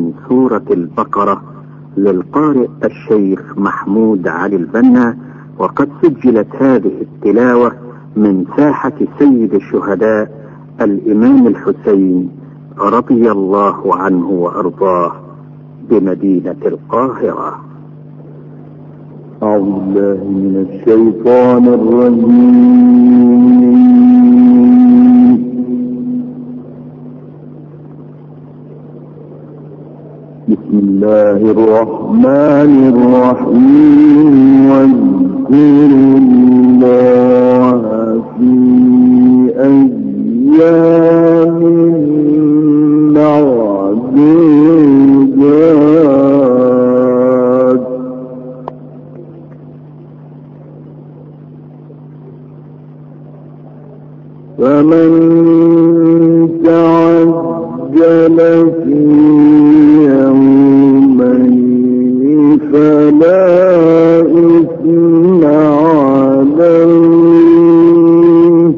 من سورة البقرة للقارئ الشيخ محمود علي البنا، وقد سجلت هذه التلاوة من ساحة سيد الشهداء الإمام الحسين رضي الله عنه وأرضاه بمدينة القاهرة. أعوذ بالله من الشيطان الرجيم. بسم الله الرحمن الرحيم. واذكروا الله في أيام معدودات فمن تعجل في يومين فلا إثم عليه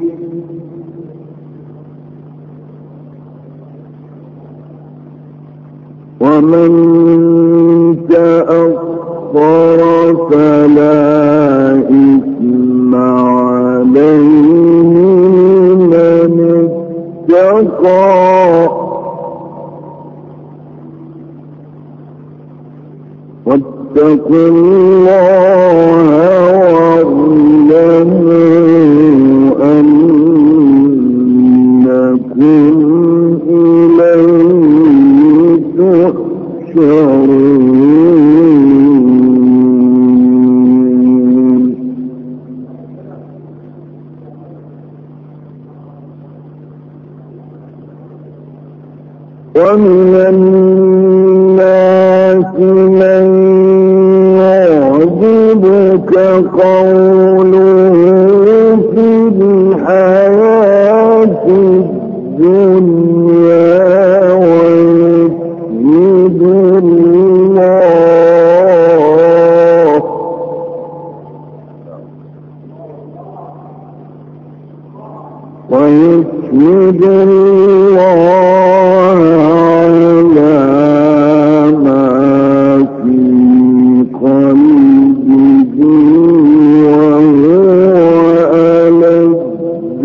ومن تأخر فلا إثم عليه من اتقى واتقوا الله واعلموا أنكم إليه تحشرون. ومن الناس من يعجبك قوله في الحياة الدنيا ويشهد الله على ما في قلبه وهو ألد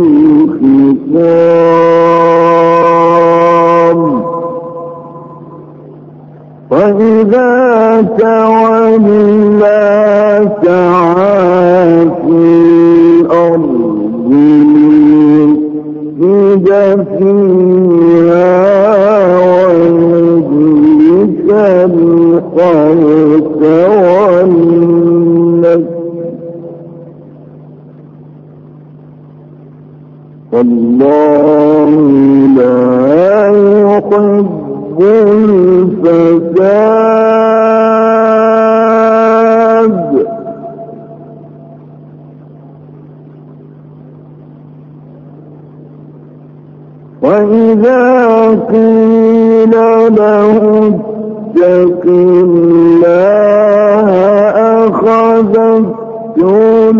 الخصام. وإذا تولى سعى في الأرض ليفسد فيها ويهلك الحرث والنسل والله لا يحب الفساد. وإذا قيل له اتق الله أخذته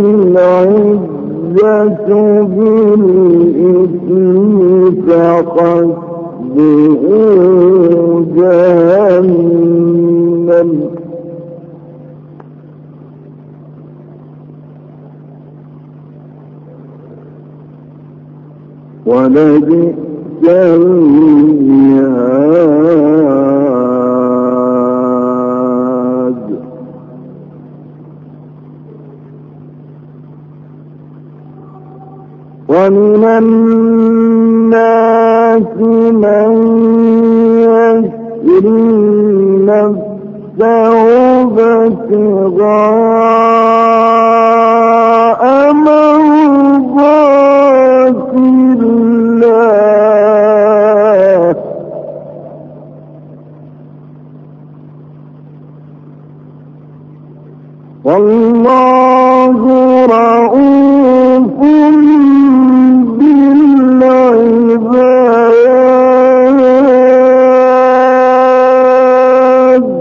العزة بالإثم فحسبه جهنم ولبئس المهاد. ومن الناس من يشري نفسه ابتغاء مرضات الله والله رؤوف بالعباد.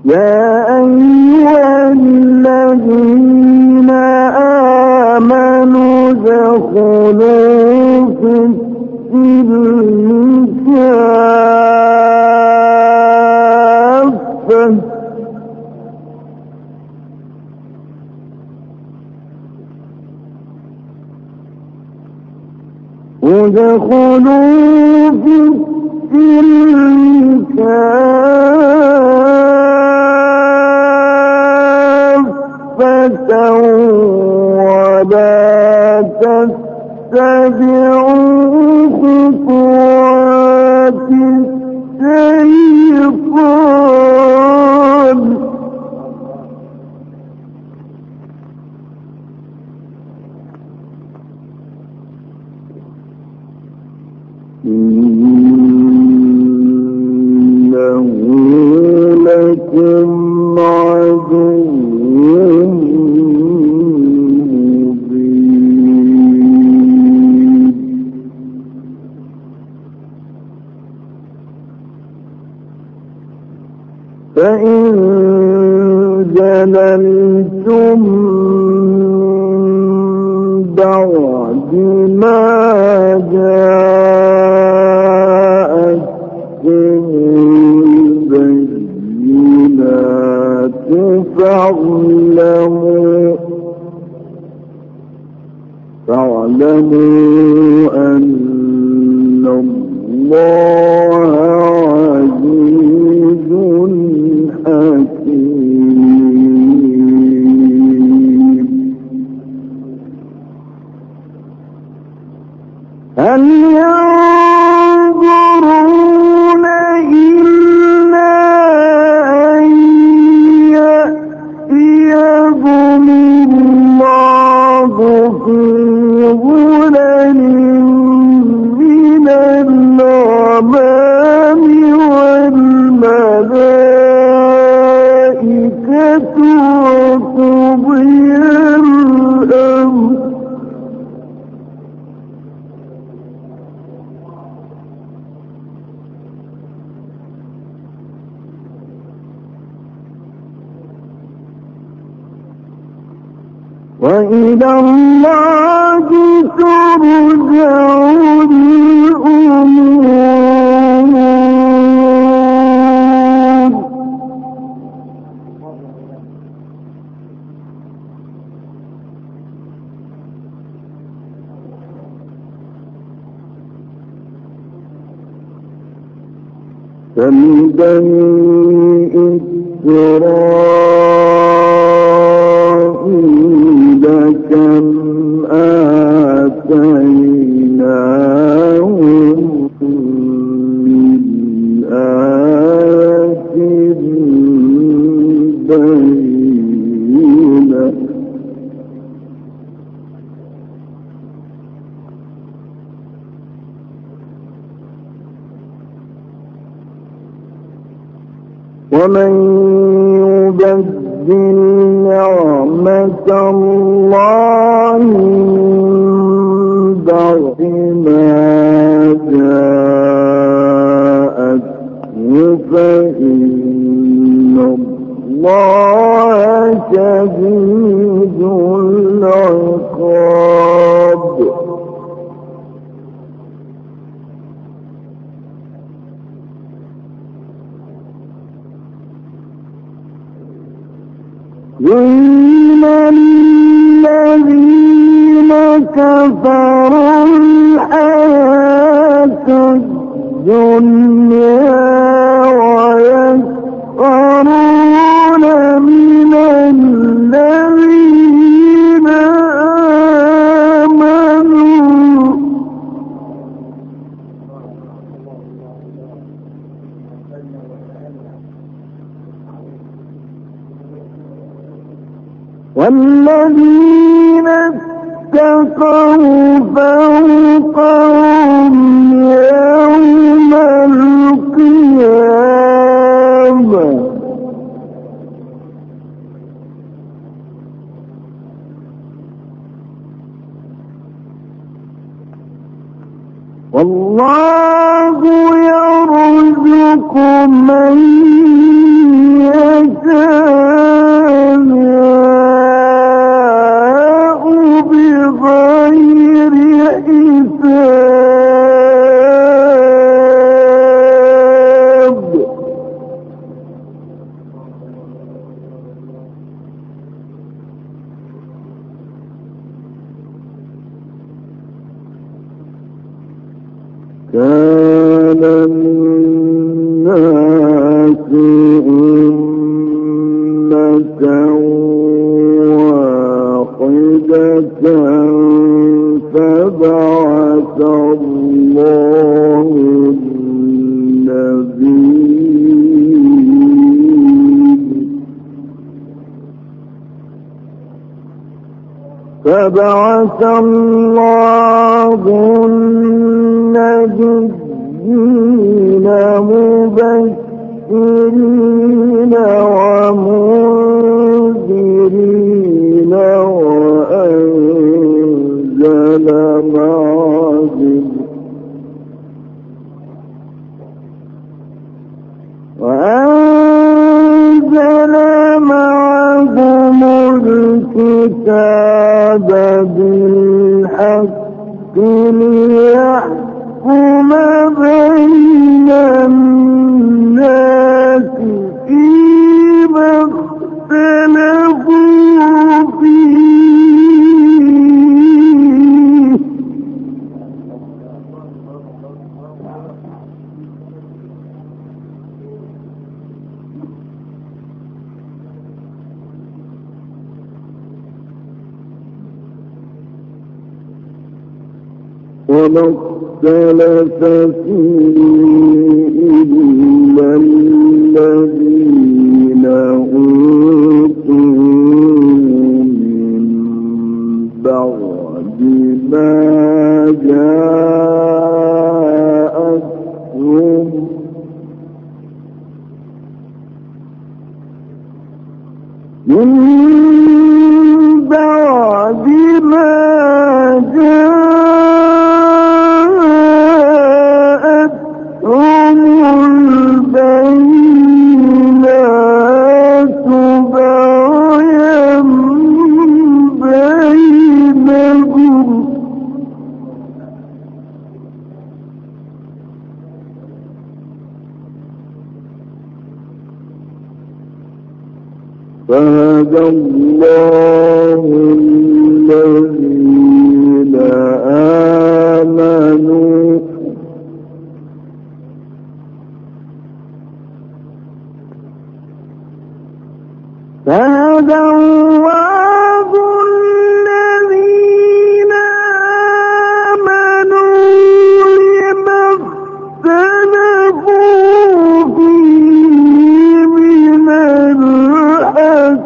يا أيها الذين آمنوا ادخلوا في السلم كافة ادخلوا في السلم كافة ولا تتبعوا خطوات الشيطان إنه لكم عدو مبين فإن زللتم بعد ما جاءتكم البينات فاعلموا أن الله عزيز حكيم هل ينظرون إلا أن يأتيهم الله في ظلل من الغمام والملائكة وقضي الأمر وإلى الله ترجع الأمور فلبني إسرائيل كم آتيناهم من آية بينة ومن يبدل نعمة الله من بعد ما جاءته فإن الله شديد العقاب زين للذين كفروا الحياة الدنيا ويسخرون من الذين آمنوا والذين اتقوا فوقهم يوم القيامة والله يرزق من يشاء أمة واحدة فبعث الله النبيين مبشرين ومنذرين وأنزل معهم الكتاب بالحق ليحكم بين الناس فيما اختلفوا فيه وما اختلف فيه إلا الذين أوتوا من بعد ما جاءتهم من بعد ما جاءتهم البينات بغيا بينهم فهدى الله الذين آمنوا فهدى الله الذين آمنوا لما اختلفوا فيه من الحق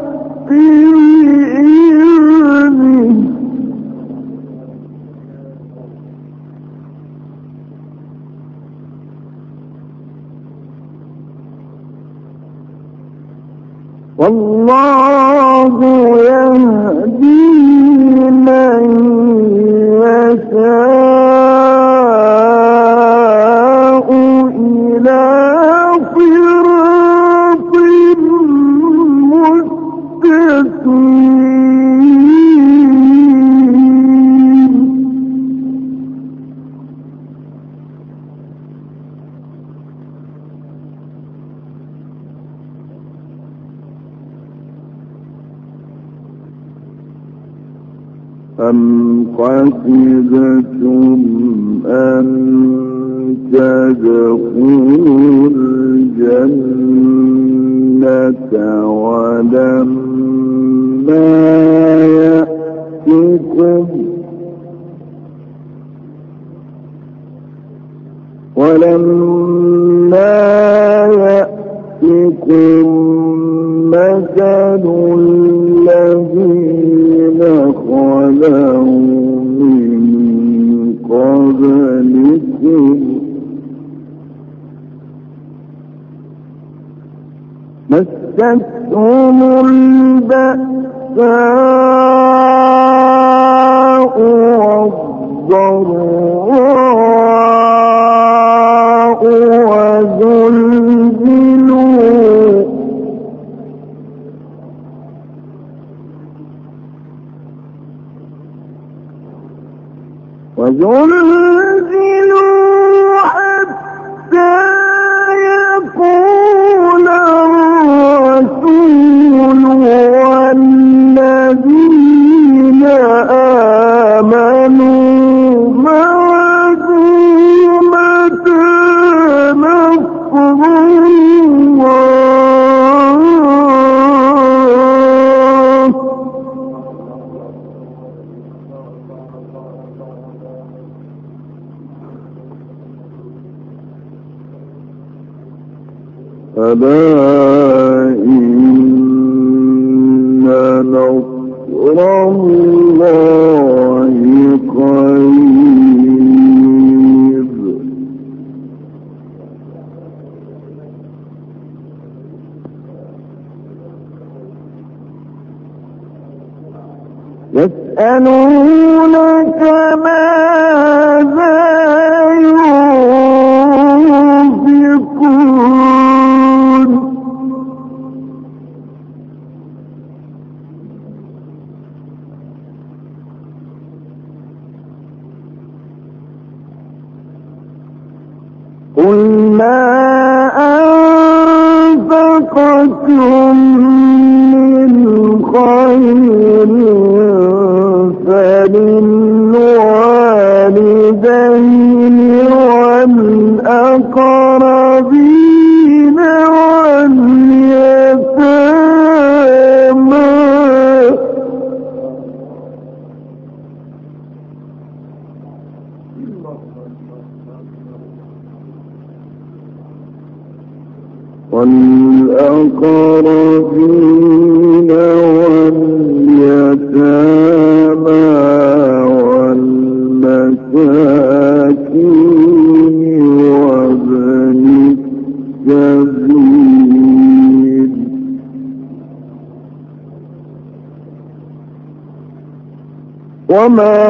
بإذنه والله يهدي من يشاء إلى صراط مستقيم أم حسبتم أن تدخلوا الجنة ولما يأتكم مثل الذين خلوا من قبلكم مستهم البأساء والضراء وزلزلوا حتى يقول الرسول والذين آمنوا معه متى نصر الله ألا إن نصر الله قريب. يسألونك ماذا ينفقون قل ما أنفقتم من خير فللوالدين والأقربين واليتامى والأقربين واليتامى والمساكين وابن السبيل وما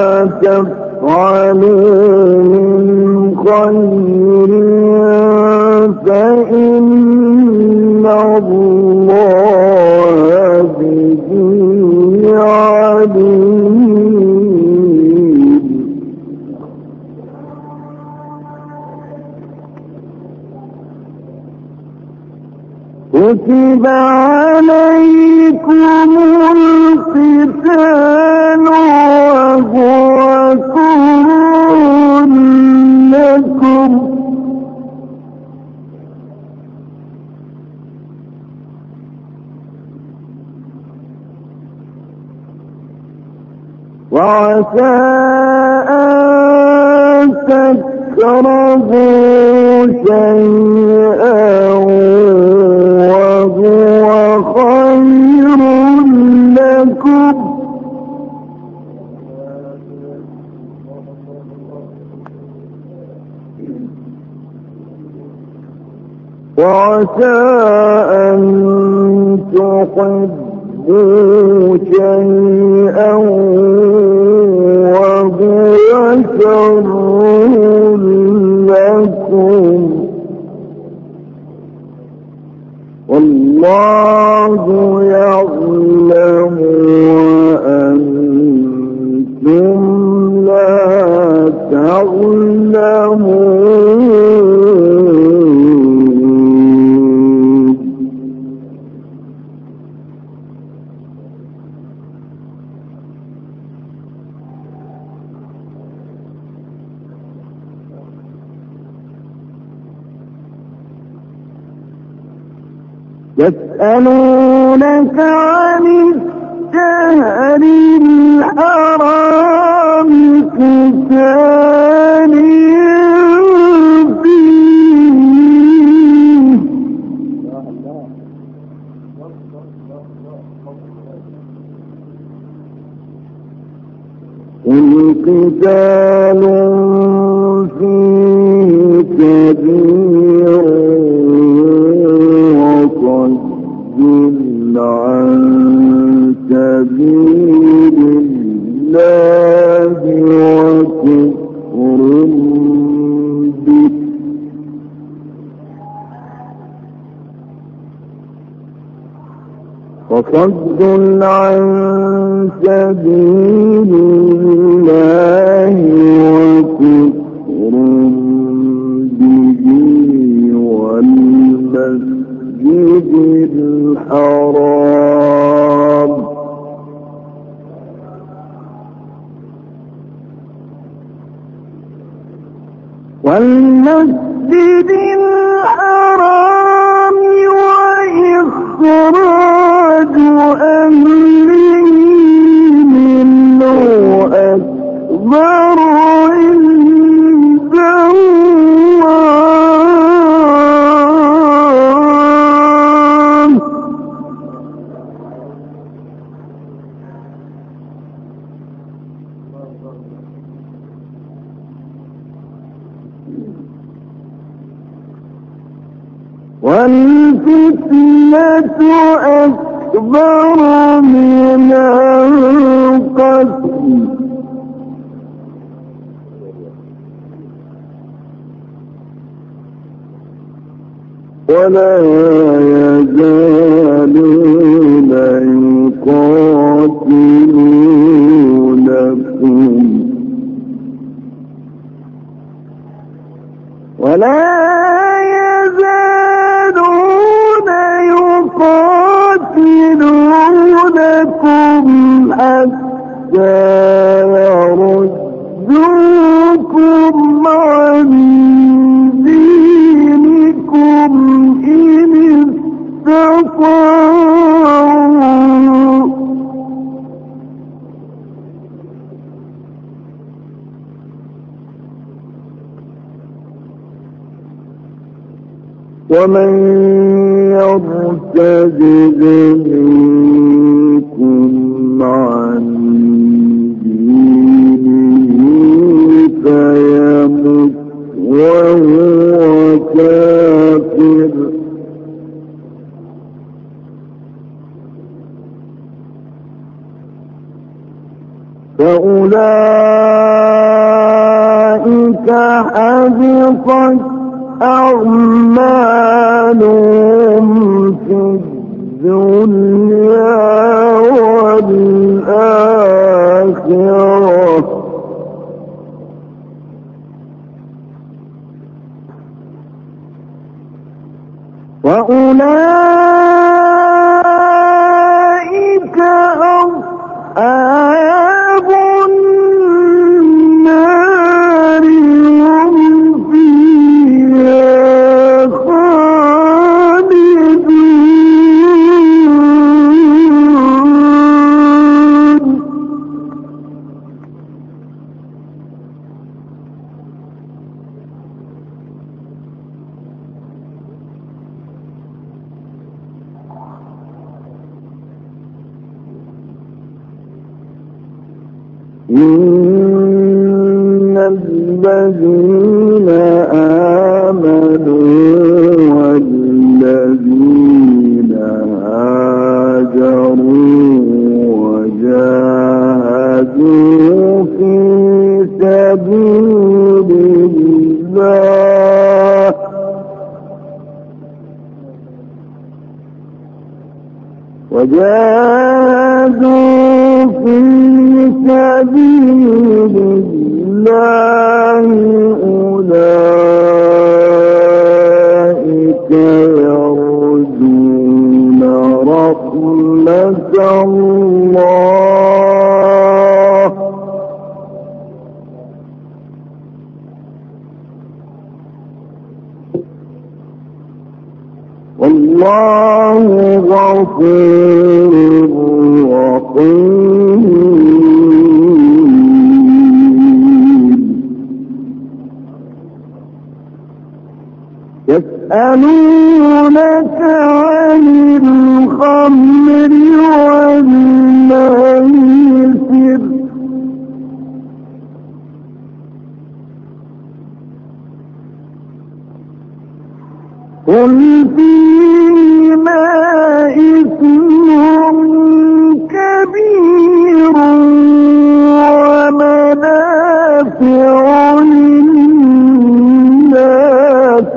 تفعلوا من خير فإن الله به عليم. كتب عليكم القتال وهو كره لكم وعسى أن تكرهوا شيئا وهو خير لكم وعسى أن تحبوا شيئا وهو شر لكم والله يعلم وأنتم لا تعلمون. يسألونك عن الشهر الحرام قتال فيه قل قتال فيه كبير وصد عن سبيل الله وكفر به وصد عن سبيل الله وكفر به والمسجد الحرام والمسجد الحرام وإخراج أهله منه أكبر عند الله الفتنة أكبر من القتل ولا يزالون يقاتلونكم حتى يردوكم عن دينكم إن استطاعوا ومن يرتد منكم عن دينه فيمت وهو كافر فأولئك حبطت أعمالهم في الدنيا والآخرة وأولئك أصحاب النار هم فيها خالدون إن الذين آمنوا والذين هاجروا وجاهدوا في سبيل الله في سبيل الله أولئك يرجون رحمة الله والله غفور رحيم يسألونك عن الخمر والميسر قل فيهما إثم كبير ومنافع للناس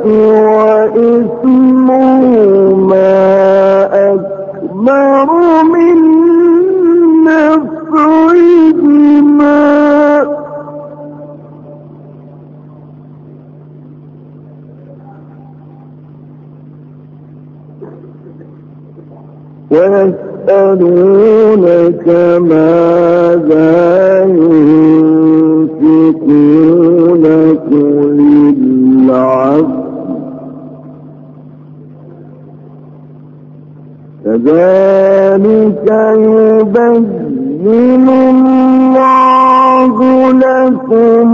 وإثمهما أكبر من نفعهما ويسألونك ماذا ينفقون قل العفو كذلك يبين الله لكم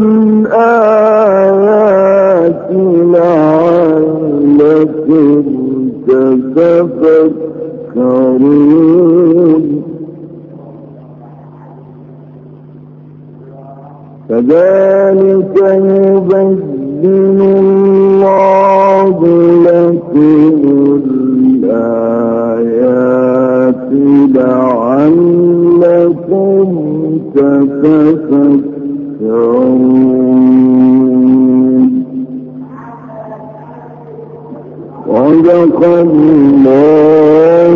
الآيات لعلكم تتفكرون كذلك يبين الله لكم الآيات لعلكم تتفكرون. صدق الله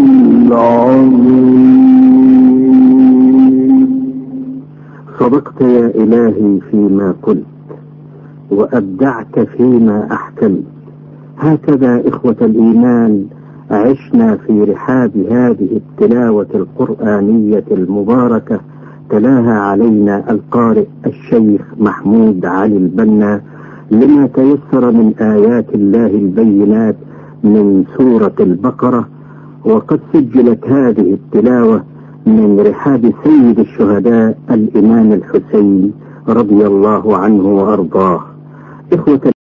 العظيم. صدقت يا إلهي فيما قلت، وأبدعت فيما أحكمت. هكذا إخوة الإيمان عشنا في رحاب هذه التلاوة القرآنية المباركة، تلاها علينا القارئ الشيخ محمود علي البنا لما تيسر من آيات الله البينات من سورة البقرة. وقد سجلت هذه التلاوة من رحاب سيد الشهداء الإمام الحسين رضي الله عنه وأرضاه. إخوة